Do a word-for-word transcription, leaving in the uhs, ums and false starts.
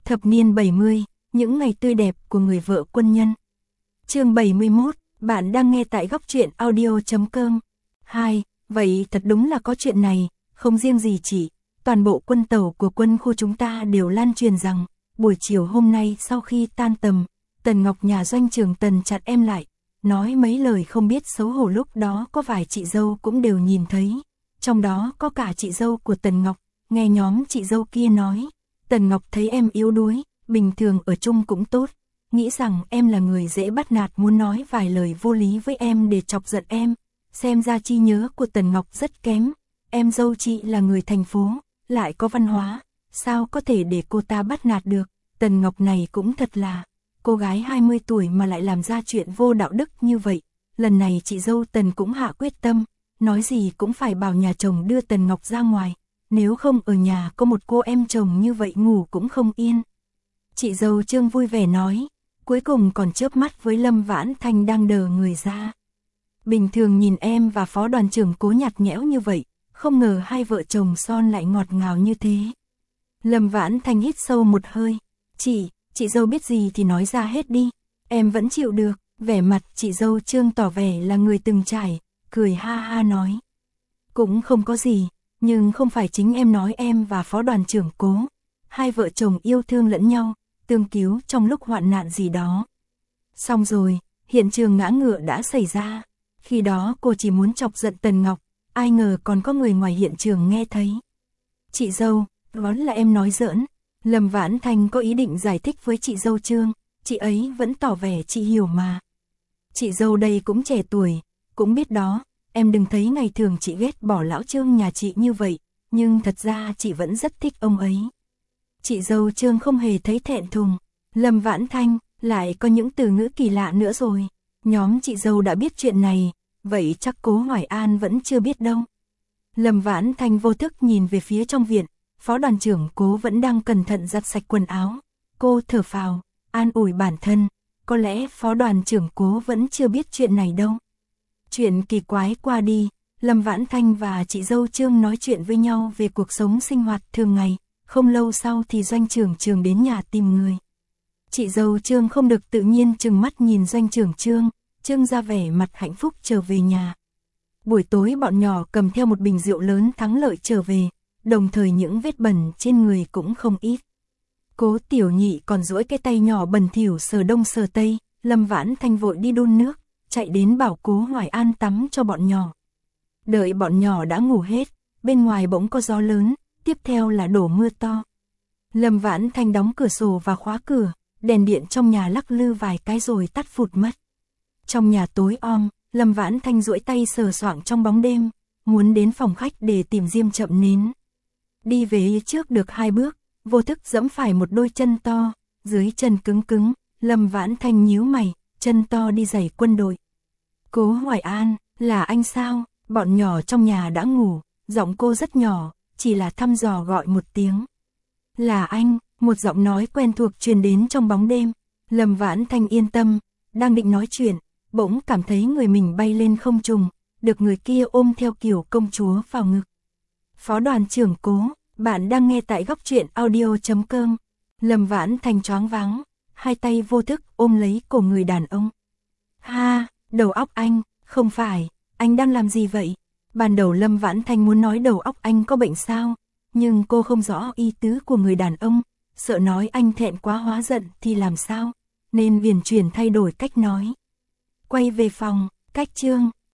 Thập niên bảy mươi, những ngày tươi đẹp của người vợ quân nhân. Chương bảy mươi mốt, bạn đang nghe tại góc truyện audio chấm com. hai. Vậy thật đúng là có chuyện này, không riêng gì chị, toàn bộ quân tàu của quân khu chúng ta đều lan truyền rằng, buổi chiều hôm nay sau khi tan tầm, Tần Ngọc nhà doanh trưởng Tần chặn em lại, nói mấy lời không biết xấu hổ, lúc đó có vài chị dâu cũng đều nhìn thấy, trong đó có cả chị dâu của Tần Ngọc, nghe nhóm chị dâu kia nói, Tần Ngọc thấy em yếu đuối, bình thường ở chung cũng tốt, nghĩ rằng em là người dễ bắt nạt, muốn nói vài lời vô lý với em để chọc giận em, xem ra trí nhớ của Tần Ngọc rất kém, em dâu chị là người thành phố, lại có văn hóa, sao có thể để cô ta bắt nạt được, Tần Ngọc này cũng thật là, cô gái hai mươi tuổi mà lại làm ra chuyện vô đạo đức như vậy, lần này chị dâu Tần cũng hạ quyết tâm, nói gì cũng phải bảo nhà chồng đưa Tần Ngọc ra ngoài, nếu không ở nhà có một cô em chồng như vậy ngủ cũng không yên. Chị dâu Trương vui vẻ nói, cuối cùng còn chớp mắt với Lâm Vãn Thanh đang đờ người ra. Bình thường nhìn em và phó đoàn trưởng Cố nhạt nhẽo như vậy, không ngờ hai vợ chồng son lại ngọt ngào như thế. Lâm Vãn Thanh hít sâu một hơi, chị, chị dâu biết gì thì nói ra hết đi, em vẫn chịu được, vẻ mặt chị dâu Trương tỏ vẻ là người từng trải, cười ha ha nói. Cũng không có gì, nhưng không phải chính em nói em và phó đoàn trưởng Cố, hai vợ chồng yêu thương lẫn nhau, tương cứu trong lúc hoạn nạn gì đó. Xong rồi, hiện trường ngã ngựa đã xảy ra, khi đó cô chỉ muốn chọc giận Tần Ngọc, ai ngờ còn có người ngoài hiện trường nghe thấy. Chị dâu, vốn là em nói giỡn, Lâm Vãn Thanh có ý định giải thích với chị dâu Trương, chị ấy vẫn tỏ vẻ chị hiểu mà. Chị dâu đây cũng trẻ tuổi, cũng biết đó, em đừng thấy ngày thường chị ghét bỏ lão Trương nhà chị như vậy, nhưng thật ra chị vẫn rất thích ông ấy. Chị dâu Trương không hề thấy thẹn thùng, Lâm Vãn Thanh lại có những từ ngữ kỳ lạ nữa rồi, nhóm chị dâu đã biết chuyện này, vậy chắc Cố Hoài An vẫn chưa biết đâu. Lâm Vãn Thanh vô thức nhìn về phía trong viện, phó đoàn trưởng Cố vẫn đang cẩn thận giặt sạch quần áo, cô thở phào, an ủi bản thân, có lẽ phó đoàn trưởng Cố vẫn chưa biết chuyện này đâu. Chuyện kỳ quái qua đi, Lâm Vãn Thanh và chị dâu Trương nói chuyện với nhau về cuộc sống sinh hoạt thường ngày, không lâu sau thì doanh trưởng Trương đến nhà tìm người. Chị dâu Trương không được tự nhiên trừng mắt nhìn doanh trưởng Trương, Trương ra vẻ mặt hạnh phúc trở về nhà. Buổi tối bọn nhỏ cầm theo một bình rượu lớn thắng lợi trở về, đồng thời những vết bẩn trên người cũng không ít. Cố Tiểu Nhị còn duỗi cái tay nhỏ bẩn thỉu sờ đông sờ tây, Lâm Vãn Thanh vội đi đun nước, chạy đến bảo Cố Hoài An tắm cho bọn nhỏ. Đợi bọn nhỏ đã ngủ hết, bên ngoài bỗng có gió lớn, tiếp theo là đổ mưa to. Lâm Vãn Thanh đóng cửa sổ và khóa cửa, đèn điện trong nhà lắc lư vài cái rồi tắt phụt mất. Trong nhà tối om, Lâm Vãn Thanh duỗi tay sờ soạng trong bóng đêm, muốn đến phòng khách để tìm diêm chậm nến. Đi về trước được hai bước, vô thức giẫm phải một đôi chân to, dưới chân cứng cứng, Lâm Vãn Thanh nhíu mày, chân to đi giày quân đội. Cố Hoài An, là anh sao? Bọn nhỏ trong nhà đã ngủ, giọng cô rất nhỏ, chỉ là thăm dò gọi một tiếng. Là anh, một giọng nói quen thuộc truyền đến trong bóng đêm. Lâm Vãn Thanh yên tâm, đang định nói chuyện, bỗng cảm thấy người mình bay lên không trung, được người kia ôm theo kiểu công chúa vào ngực. Phó đoàn trưởng Cố, bạn đang nghe tại góc truyện audio chấm com. Lâm Vãn Thanh choáng váng, hai tay vô thức ôm lấy cổ người đàn ông. Ha, đầu óc anh, không phải, anh đang làm gì vậy? Ban đầu Lâm Vãn Thanh muốn nói đầu óc anh có bệnh sao, nhưng cô không rõ ý tứ của người đàn ông, sợ nói anh thẹn quá hóa giận thì làm sao, nên viền chuyển thay đổi cách nói. Quay về phòng, cách Trương,